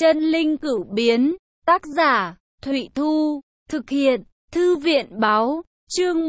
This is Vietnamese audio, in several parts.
Chân linh cửu biến, tác giả, Thụy Thu, thực hiện, Thư viện báo, chương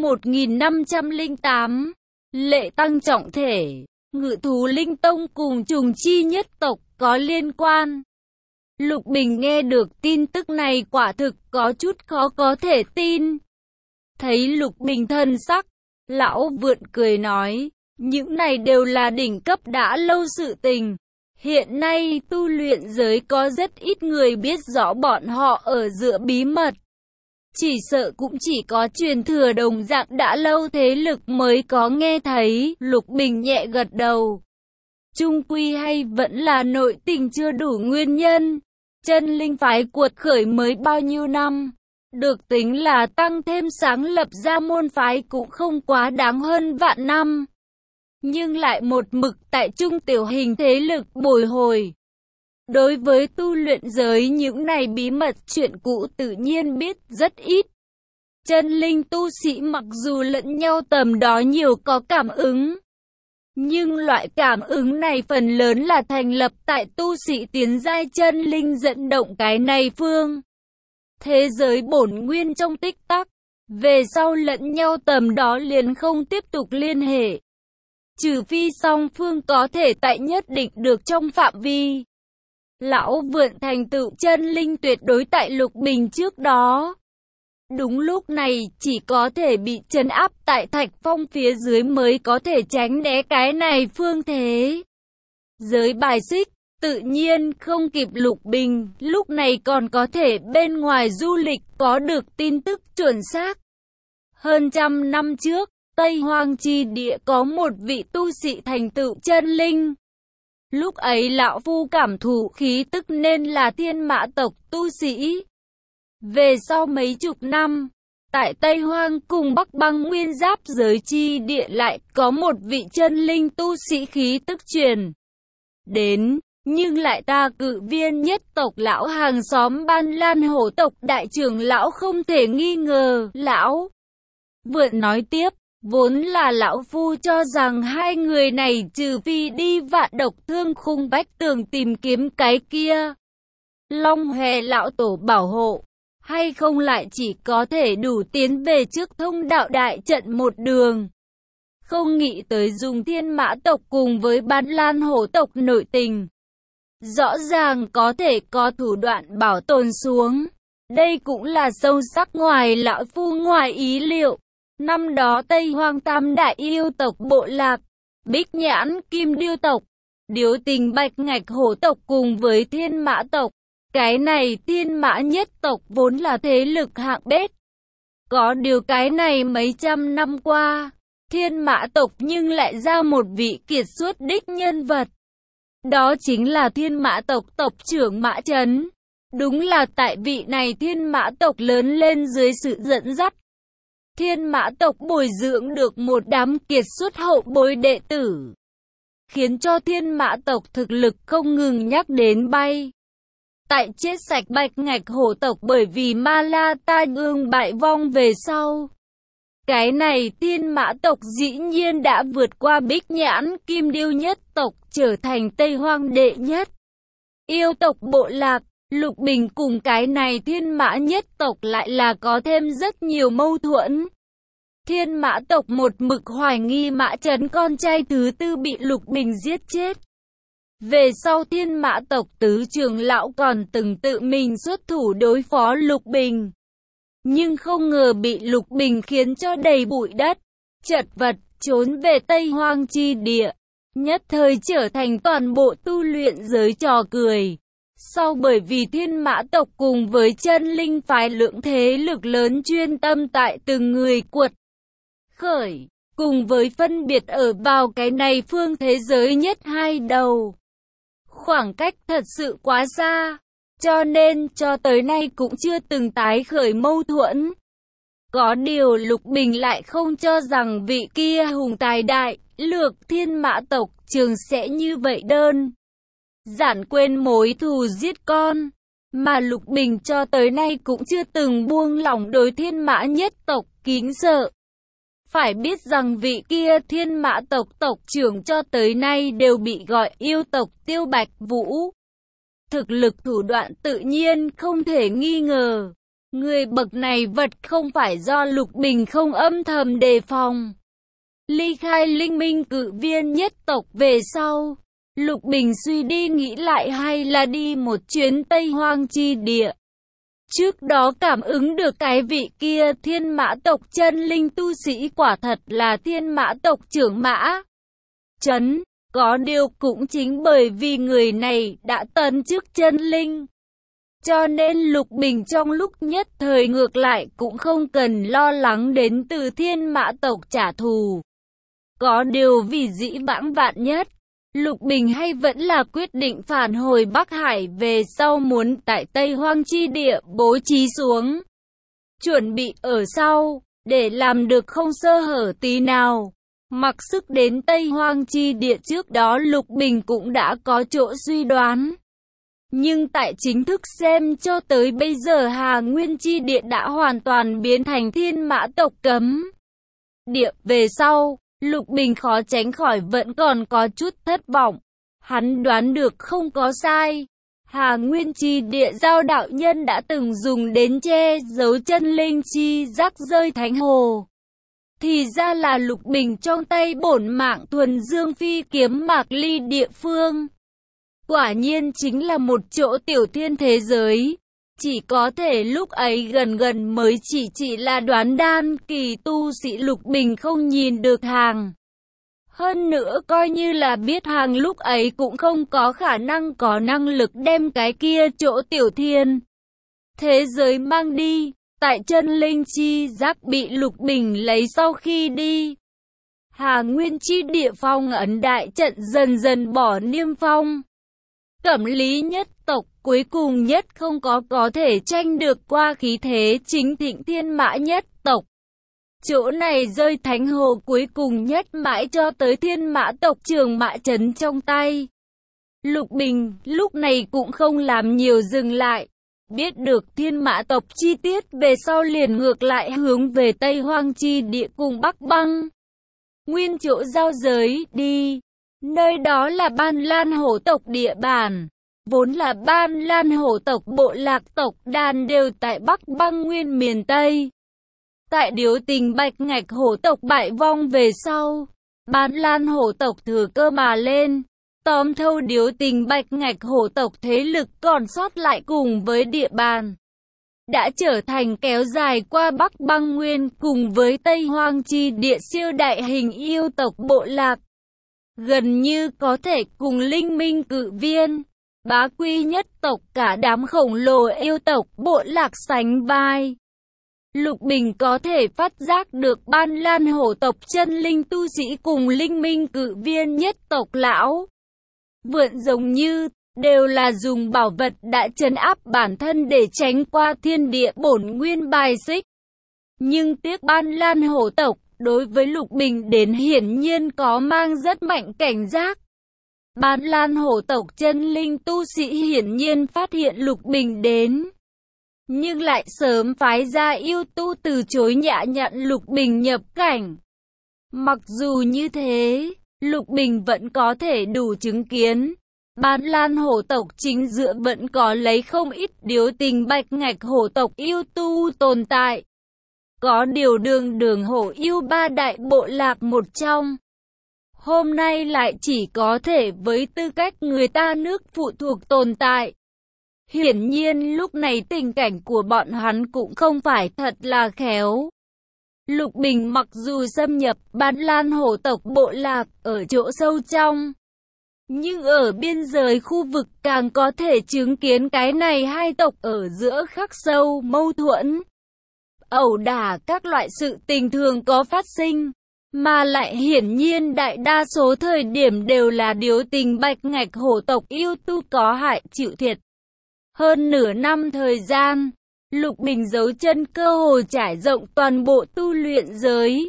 1508, lệ tăng trọng thể, Ngự thú linh tông cùng trùng chi nhất tộc có liên quan. Lục Bình nghe được tin tức này quả thực có chút khó có thể tin. Thấy Lục Bình thân sắc, lão vượn cười nói, những này đều là đỉnh cấp đã lâu sự tình. Hiện nay tu luyện giới có rất ít người biết rõ bọn họ ở giữa bí mật. Chỉ sợ cũng chỉ có truyền thừa đồng dạng đã lâu thế lực mới có nghe thấy. Lục Bình nhẹ gật đầu. Chung quy hay vẫn là nội tình chưa đủ nguyên nhân. Chân linh phái cuột khởi mới bao nhiêu năm. Được tính là tăng thêm sáng lập ra môn phái cũng không quá đáng hơn vạn năm. Nhưng lại một mực tại trung tiểu hình thế lực bồi hồi. Đối với tu luyện giới những này bí mật chuyện cũ tự nhiên biết rất ít. Chân linh tu sĩ mặc dù lẫn nhau tầm đó nhiều có cảm ứng. Nhưng loại cảm ứng này phần lớn là thành lập tại tu sĩ tiến giai chân linh dẫn động cái này phương. Thế giới bổn nguyên trong tích tắc. Về sau lẫn nhau tầm đó liền không tiếp tục liên hệ. Trừ phi song phương có thể tại nhất định được trong phạm vi. Lão vượn thành tựu chân linh tuyệt đối tại Lục Bình trước đó. Đúng lúc này chỉ có thể bị trấn áp tại thạch phong phía dưới mới có thể tránh né cái này phương thế. Giới bài xích, tự nhiên không kịp Lục Bình, lúc này còn có thể bên ngoài du lịch có được tin tức chuẩn xác. Hơn trăm năm trước, Tây Hoang chi địa có một vị tu sĩ thành tựu chân linh. Lúc ấy lão phu cảm thụ khí tức nên là thiên mã tộc tu sĩ. Về sau mấy chục năm, tại Tây Hoang cùng Bắc Băng Nguyên giáp giới chi địa lại có một vị chân linh tu sĩ khí tức truyền đến, nhưng lại ta cự viên nhất tộc lão hàng xóm Ban Lan hổ tộc đại trưởng lão không thể nghi ngờ. Lão vượn nói tiếp. Vốn là lão phu cho rằng hai người này trừ phi đi vạn độc thương khung bách tường tìm kiếm cái kia Long Hòe lão tổ bảo hộ, hay không lại chỉ có thể đủ tiến về trước thông đạo đại trận một đường. Không nghĩ tới dùng thiên mã tộc cùng với Ban Lan hổ tộc nội tình. Rõ ràng có thể có thủ đoạn bảo tồn xuống. Đây cũng là sâu sắc ngoài lão phu ngoài ý liệu. Năm đó Tây Hoang tam đại yêu tộc bộ lạc, Bích Nhãn Kim Điêu tộc, Điếu Tình Bạch Ngạch hổ tộc cùng với Thiên Mã tộc. Cái này Thiên Mã nhất tộc vốn là thế lực hạng bét. Có điều cái này mấy trăm năm qua, Thiên Mã tộc nhưng lại ra một vị kiệt xuất đích nhân vật. Đó chính là Thiên Mã tộc tộc trưởng Mã Chấn. Đúng là tại vị này Thiên Mã tộc lớn lên dưới sự dẫn dắt. Thiên Mã tộc bồi dưỡng được một đám kiệt xuất hậu bối đệ tử, khiến cho Thiên Mã tộc thực lực không ngừng nhắc đến bay. Tại chết sạch Bạch Ngạch hổ tộc bởi vì Ma La Tai Ương bại vong về sau. Cái này Thiên Mã tộc dĩ nhiên đã vượt qua Bích Nhãn Kim Điêu nhất tộc trở thành Tây Hoang đệ nhất yêu tộc bộ lạc. Lục Bình cùng cái này Thiên Mã nhất tộc lại là có thêm rất nhiều mâu thuẫn. Thiên Mã tộc một mực hoài nghi Mã Chấn con trai thứ tư bị Lục Bình giết chết. Về sau Thiên Mã tộc tứ trưởng lão còn từng tự mình xuất thủ đối phó Lục Bình. Nhưng không ngờ bị Lục Bình khiến cho đầy bụi đất, chật vật trốn về Tây Hoang chi địa. Nhất thời trở thành toàn bộ tu luyện giới trò cười. Sau bởi vì Thiên Mã tộc cùng với chân linh phái lượng thế lực lớn chuyên tâm tại từng người cuột khởi, cùng với phân biệt ở vào cái này phương thế giới nhất hai đầu. Khoảng cách thật sự quá xa, cho nên cho tới nay cũng chưa từng tái khởi mâu thuẫn. Có điều Lục Bình lại không cho rằng vị kia hùng tài đại lược Thiên Mã tộc trường sẽ như vậy đơn giản quên mối thù giết con, mà Lục Bình cho tới nay cũng chưa từng buông lỏng đối Thiên Mã nhất tộc kính sợ. Phải biết rằng vị kia Thiên Mã tộc tộc trưởng cho tới nay đều bị gọi yêu tộc Tiêu Bạch Vũ. thực lực thủ đoạn tự nhiên không thể nghi ngờ. Người bậc này vật không phải do Lục Bình không âm thầm đề phòng. Ly khai Linh Minh Cự Viên nhất tộc về sau, Lục Bình suy đi nghĩ lại hay là đi một chuyến Tây Hoang chi địa. Trước đó cảm ứng được cái vị kia Thiên Mã tộc chân linh tu sĩ quả thật là Thiên Mã tộc trưởng Mã Chấn, có điều cũng chính bởi vì người này đã tấn chức chân linh, cho nên Lục Bình trong lúc nhất thời ngược lại cũng không cần lo lắng đến từ Thiên Mã tộc trả thù. Có điều vì dĩ vãng vạn nhất, Lục Bình hay vẫn là quyết định phản hồi Bắc Hải về sau muốn tại Tây Hoang chi địa bố trí xuống. Chuẩn bị ở sau, để làm được không sơ hở tí nào. Mặc sức đến Tây Hoang chi địa trước đó Lục Bình cũng đã có chỗ suy đoán. Nhưng tại chính thức xem cho tới bây giờ Hà Nguyên chi địa đã hoàn toàn biến thành Thiên Mã tộc cấm địa về sau. Lục Bình khó tránh khỏi vẫn còn có chút thất vọng. Hắn đoán được không có sai. Hà Nguyên chi địa Giao đạo nhân đã từng dùng đến che giấu chân linh chi rắc rơi thánh hồ. Thì ra là Lục Bình trong tay bổn mạng thuần dương phi kiếm Mạc Ly địa phương. Quả nhiên chính là một chỗ tiểu thiên thế giới. Chỉ có thể lúc ấy gần mới chỉ là đoán đan kỳ tu sĩ Lục Bình không nhìn được hàng. Hơn nữa coi như là biết hàng lúc ấy cũng không có khả năng có năng lực đem cái kia chỗ tiểu thiên thế giới mang đi. Tại chân linh chi giác bị Lục Bình lấy sau khi đi, Hà Nguyên chi địa phong ấn đại trận dần dần bỏ niêm phong. Cẩm Lý nhất tộc cuối cùng nhất không có thể tranh được qua khí thế chính thịnh Thiên Mã nhất tộc. Chỗ này rơi thánh hồ cuối cùng nhất mãi cho tới Thiên Mã tộc trưởng Mã Chấn trong tay. Lục Bình lúc này cũng không làm nhiều dừng lại. Biết được Thiên Mã tộc chi tiết về sau liền ngược lại hướng về Tây Hoang chi địa cùng Bắc Băng Nguyên chỗ giao giới đi. Nơi đó là Ban Lan hổ tộc địa bàn. Vốn là Ban Lan hổ tộc bộ lạc tộc đàn đều tại Bắc Băng Nguyên miền Tây. Tại Điếu Tình Bạch Ngạch hổ tộc bại vong về sau, Ban Lan hổ tộc thừa cơ mà lên, tóm thâu Điếu Tình Bạch Ngạch hổ tộc thế lực còn sót lại cùng với địa bàn. Đã trở thành kéo dài qua Bắc Băng Nguyên cùng với Tây Hoang chi địa siêu đại hình yêu tộc bộ lạc. Gần như có thể cùng Linh Minh Cự Viên, Bá Quy nhất tộc cả đám khổng lồ yêu tộc bộ lạc sánh vai. Lục Bình có thể phát giác được Ban Lan hổ tộc chân linh tu sĩ cùng Linh Minh Cự Viên nhất tộc lão vượn giống như đều là dùng bảo vật đã trấn áp bản thân để tránh qua thiên địa bổn nguyên bài xích. Nhưng tiếc Ban Lan hổ tộc đối với Lục Bình đến hiển nhiên có mang rất mạnh cảnh giác. Ban Lan hổ tộc chân linh tu sĩ hiển nhiên phát hiện Lục Bình đến, nhưng lại sớm phái ra yêu tu từ chối nhã nhận Lục Bình nhập cảnh. Mặc dù như thế, Lục Bình vẫn có thể đủ chứng kiến. Ban Lan hổ tộc chính giữa vẫn có lấy không ít Điếu Tình Bạch Ngạch hổ tộc yêu tu tồn tại. Có điều đường hổ yêu ba đại bộ lạc một trong. Hôm nay lại chỉ có thể với tư cách người ta nước phụ thuộc tồn tại. Hiển nhiên lúc này tình cảnh của bọn hắn cũng không phải thật là khéo. Lục Bình mặc dù xâm nhập Ban Lan hổ tộc bộ lạc ở chỗ sâu trong, nhưng ở biên giới khu vực càng có thể chứng kiến cái này hai tộc ở giữa khắc sâu mâu thuẫn, ẩu đả các loại sự tình thường có phát sinh, mà lại hiển nhiên đại đa số thời điểm đều là Điếu Tình Bạch Ngạch hổ tộc yêu tu có hại chịu thiệt. Hơn nửa năm thời gian, Lục Bình giấu chân cơ hồ trải rộng toàn bộ tu luyện giới.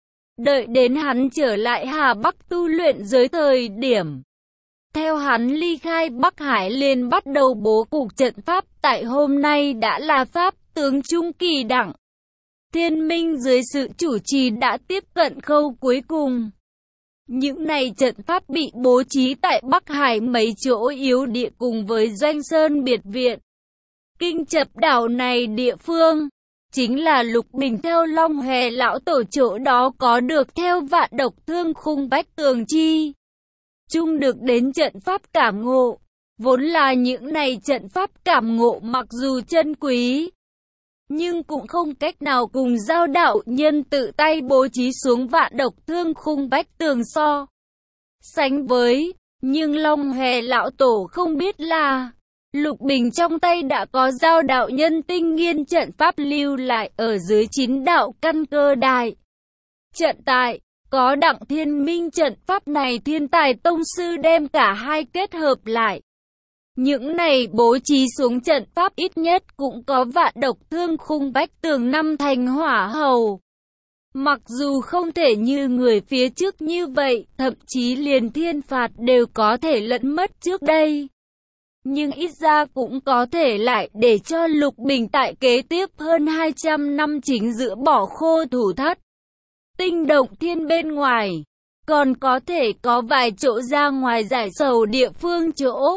Đợi đến hắn trở lại Hà Bắc tu luyện giới thời điểm, theo hắn ly khai Bắc Hải liền bắt đầu bố cục trận pháp tại hôm nay đã là pháp tướng trung kỳ đẳng. Thiên Minh dưới sự chủ trì đã tiếp cận khâu cuối cùng. Những này trận pháp bị bố trí tại Bắc Hải mấy chỗ yếu địa cùng với Doanh Sơn biệt viện. Kinh Chập đảo này địa phương, chính là Lục Bình theo Long Hòe lão tổ chỗ đó có được theo Vạn Độc Thương Khung Bách Tường chi. Chung được đến trận pháp cảm ngộ. Vốn là những này trận pháp cảm ngộ mặc dù chân quý, nhưng cũng không cách nào cùng Giao đạo nhân tự tay bố trí xuống Vạn Độc Thương Khung Bách Tường so sánh với. Nhưng Long Hòe lão tổ không biết là Lục Bình trong tay đã có Giao đạo nhân tinh nghiên trận pháp lưu lại ở dưới 9 đạo căn cơ đại trận tại. Có Đặng Thiên Minh trận pháp này thiên tài tông sư đem cả hai kết hợp lại. Những này bố trí xuống trận pháp ít nhất cũng có Vạn Độc Thương Khung Bách Tường 5 thành hỏa hầu. Mặc dù không thể như người phía trước như vậy, thậm chí liền thiên phạt đều có thể lẫn mất trước đây. Nhưng ít ra cũng có thể lại để cho Lục Bình tại kế tiếp hơn 200 năm chính giữa bỏ khô thủ thất. Tinh động thiên bên ngoài, còn có thể có vài chỗ ra ngoài giải sầu địa phương chỗ.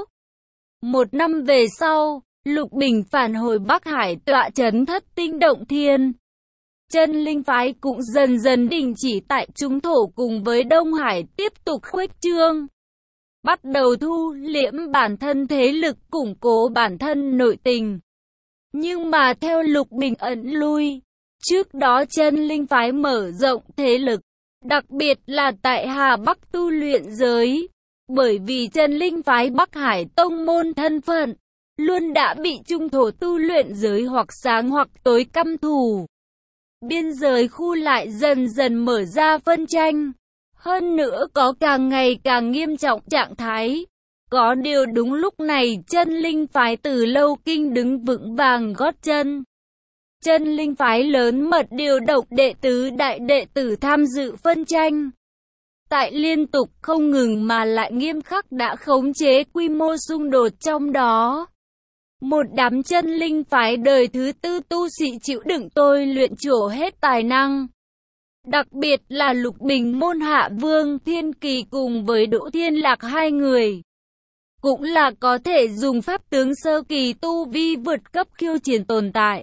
Một năm về sau, Lục Bình phản hồi Bắc Hải tọa trấn Thất Tinh động thiên. Chân linh phái cũng dần dần đình chỉ tại trung thổ cùng với Đông Hải tiếp tục khuếch trương. Bắt đầu thu liễm bản thân thế lực củng cố bản thân nội tình. Nhưng mà theo Lục Bình ẩn lui, trước đó chân linh phái mở rộng thế lực, đặc biệt là tại Hà Bắc tu luyện giới. Bởi vì chân linh phái Bắc Hải tông môn thân phận, luôn đã bị trung thổ tu luyện giới hoặc sáng hoặc tối căm thù. Biên giới khu lại dần dần mở ra phân tranh. Hơn nữa có càng ngày càng nghiêm trọng trạng thái. Có điều đúng lúc này chân linh phái từ lâu kinh đứng vững vàng gót chân. Chân linh phái lớn mật điều động đệ tứ đại đệ tử tham dự phân tranh. Tại liên tục không ngừng mà lại nghiêm khắc đã khống chế quy mô xung đột trong đó. Một đám chân linh phái đời thứ tư tu sĩ chịu đựng tôi luyện trổ hết tài năng. Đặc biệt là Lục Bình môn hạ Vương Thiên Kỳ cùng với Đỗ Thiên Lạc hai người. Cũng là có thể dùng pháp tướng sơ kỳ tu vi vượt cấp khiêu chiến tồn tại.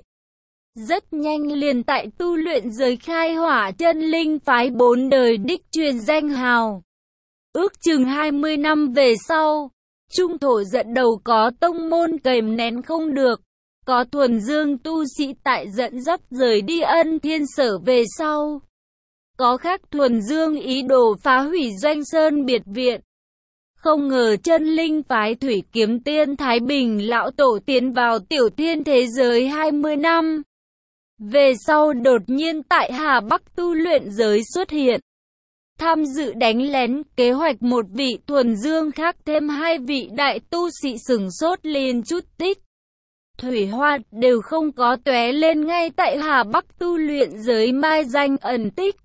Rất nhanh liền tại tu luyện giới khai hỏa chân linh phái 4 đời đích truyền danh hào. Ước chừng 20 năm về sau, trung thổ dẫn đầu có tông môn kềm nén không được. Có thuần dương tu sĩ tại dẫn dắt rời đi Ân Thiên Sở về sau. Có khác thuần dương ý đồ phá hủy Doanh Sơn biệt viện. Không ngờ chân linh phái Thủy Kiếm Tiên Thái Bình lão tổ tiến vào tiểu thiên thế giới 20 năm. Về sau đột nhiên tại Hà Bắc tu luyện giới xuất hiện. Tham dự đánh lén kế hoạch một vị thuần dương khác thêm 2 vị đại tu sĩ sửng sốt liền chút tích. Thủy hoa đều không có tóe lên ngay tại Hà Bắc tu luyện giới mai danh ẩn tích.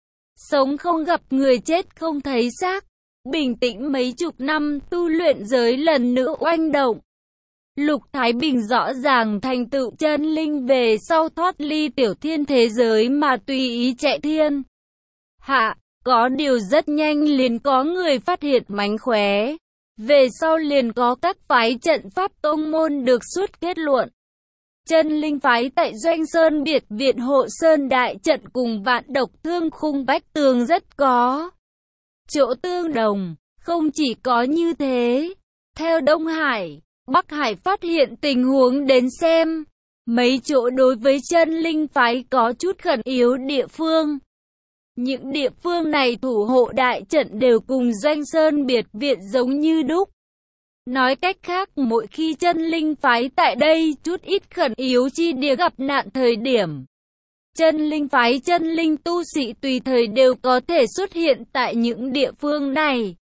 Sống không gặp người chết không thấy xác. Bình tĩnh mấy chục năm tu luyện giới lần nữa oanh động. Lục Thái Bình rõ ràng thành tựu chân linh về sau thoát ly tiểu thiên thế giới mà tùy ý chạy thiên hạ. Có điều rất nhanh liền có người phát hiện mánh khóe. Về sau liền có các phái trận pháp tông môn được xuất kết luận. Chân linh phái tại Doanh Sơn biệt viện Hộ Sơn đại trận cùng Vạn Độc Thương Khung Bách Tường rất có chỗ tương đồng. Không chỉ có như thế, theo Đông Hải, Bắc Hải phát hiện tình huống đến xem, mấy chỗ đối với chân linh phái có chút khẩn yếu địa phương. Những địa phương này thủ hộ đại trận đều cùng Doanh Sơn biệt viện giống như đúc. Nói cách khác, mỗi khi chân linh phái tại đây chút ít khẩn yếu chi địa gặp nạn thời điểm, chân linh phái chân linh tu sĩ tùy thời đều có thể xuất hiện tại những địa phương này.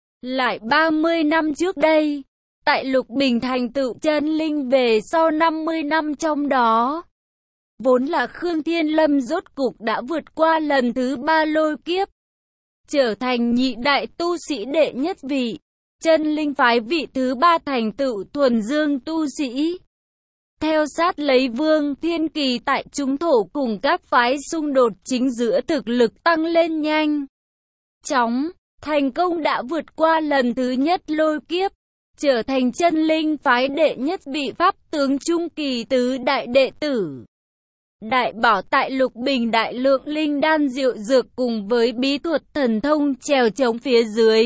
Lại 30 năm trước đây, tại Lục Bình thành tựu chân linh về sau 50 năm trong đó, vốn là Khương Thiên Lâm rốt cục đã vượt qua lần thứ 3 lôi kiếp, trở thành nhị đại tu sĩ đệ nhất vị, chân linh phái vị thứ 3 thành tựu thuần dương tu sĩ. Theo sát lấy Vương Thiên Kỳ tại trung thổ cùng các phái xung đột chính giữa thực lực tăng lên nhanh chóng. thành công đã vượt qua lần thứ nhất lôi kiếp, trở thành chân linh phái đệ nhất vị pháp tướng trung kỳ tứ đại đệ tử. Đại bảo tại Lục Bình đại lượng linh đan diệu dược cùng với bí thuật thần thông trèo chống phía dưới,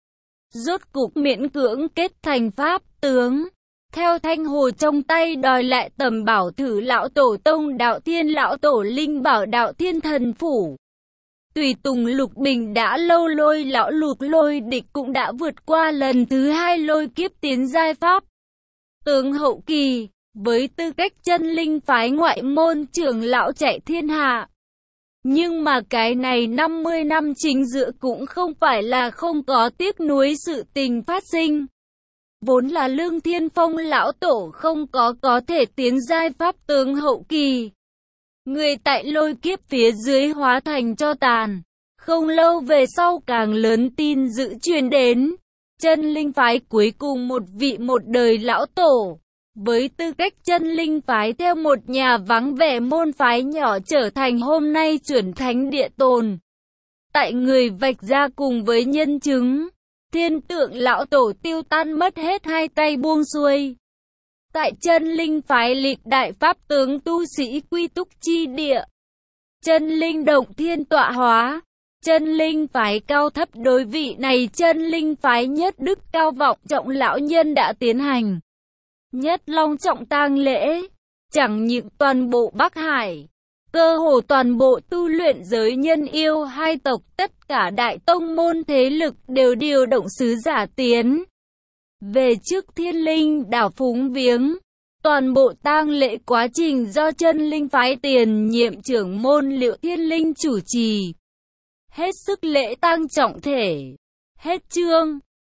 rốt cục miễn cưỡng kết thành pháp tướng. Theo thanh hồ trong tay đòi lại tầm bảo thử lão tổ tông đạo thiên lão tổ linh bảo đạo thiên thần phủ. Tùy tùng Lục Bình đã lâu lôi lão lục lôi địch cũng đã vượt qua lần thứ hai lôi kiếp tiến giai pháp tướng hậu kỳ, với tư cách chân linh phái ngoại môn trưởng lão chạy thiên hạ. Nhưng mà cái này 50 năm chính giữa cũng không phải là không có tiếc nuối sự tình phát sinh. Vốn là Lương Thiên Phong lão tổ không có thể tiến giai pháp tướng hậu kỳ. Người tại lôi kiếp phía dưới hóa thành cho tàn. Không lâu về sau càng lớn tin dữ truyền đến. Chân linh phái cuối cùng một vị một đời lão tổ. Với tư cách chân linh phái theo một nhà vắng vẻ môn phái nhỏ trở thành hôm nay chuẩn thánh địa tồn. Tại người vạch ra cùng với nhân chứng. Thiên tượng lão tổ tiêu tan mất hết hai tay buông xuôi. Tại chân linh phái lịch đại pháp tướng tu sĩ quy túc chi địa. Chân linh động thiên tọa hóa. Chân linh phái cao thấp đối vị này chân linh phái nhất đức cao vọng trọng lão nhân đã tiến hành. Nhất long trọng tang lễ. Chẳng những toàn bộ Bắc Hải. Cơ hồ toàn bộ tu luyện giới nhân yêu hai tộc tất cả đại tông môn thế lực đều điều động sứ giả tiến về trước Thiên Linh đảo phúng viếng. Toàn bộ tang lễ quá trình do chân linh phái tiền nhiệm trưởng môn Liệu Thiên Linh chủ trì. Hết sức lễ tang trọng thể. Hết chương.